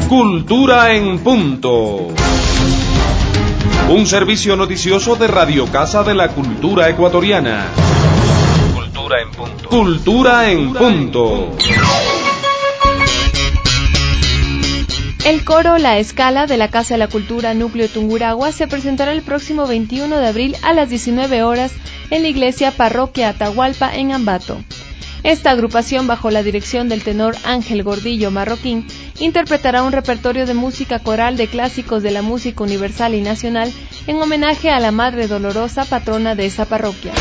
Cultura en Punto. Un servicio noticioso de Radio Casa de la Cultura Ecuatoriana. Cultura en Punto. Cultura en Punto. El coro La Escala de la Casa de la Cultura Núcleo Tungurahua se presentará el próximo 21 de abril a las 19 horas en la iglesia Parroquia Atahualpa en Ambato. Esta agrupación, bajo la dirección del tenor Ángel Gordillo Marroquín, interpretará un repertorio de música coral de clásicos de la música universal y nacional en homenaje a la Madre Dolorosa, patrona de esa parroquia.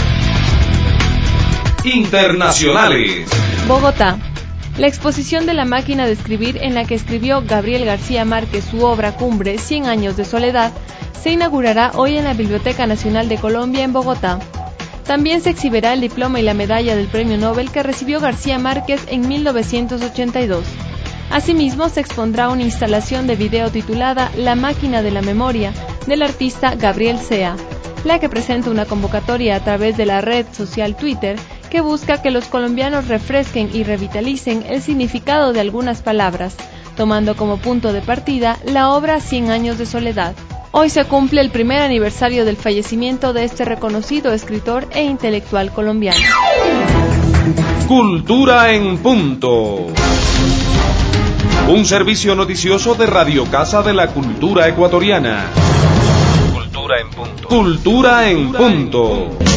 Internacionales. Bogotá. La exposición de la máquina de escribir en la que escribió Gabriel García Márquez su obra cumbre 100 años de soledad se inaugurará hoy en la Biblioteca Nacional de Colombia en Bogotá. También se exhibirá el diploma y la medalla del Premio Nobel que recibió García Márquez en 1982. Asimismo, se expondrá una instalación de video titulada La máquina de la memoria, del artista Gabriel Sea, la que presenta una convocatoria a través de la red social Twitter que busca que los colombianos refresquen y revitalicen el significado de algunas palabras, tomando como punto de partida la obra 100 años de soledad. Hoy se cumple el primer aniversario del fallecimiento de este reconocido escritor e intelectual colombiano. Cultura en Punto. Un servicio noticioso de Radio Casa de la Cultura Ecuatoriana. Cultura en Punto. Cultura en Punto.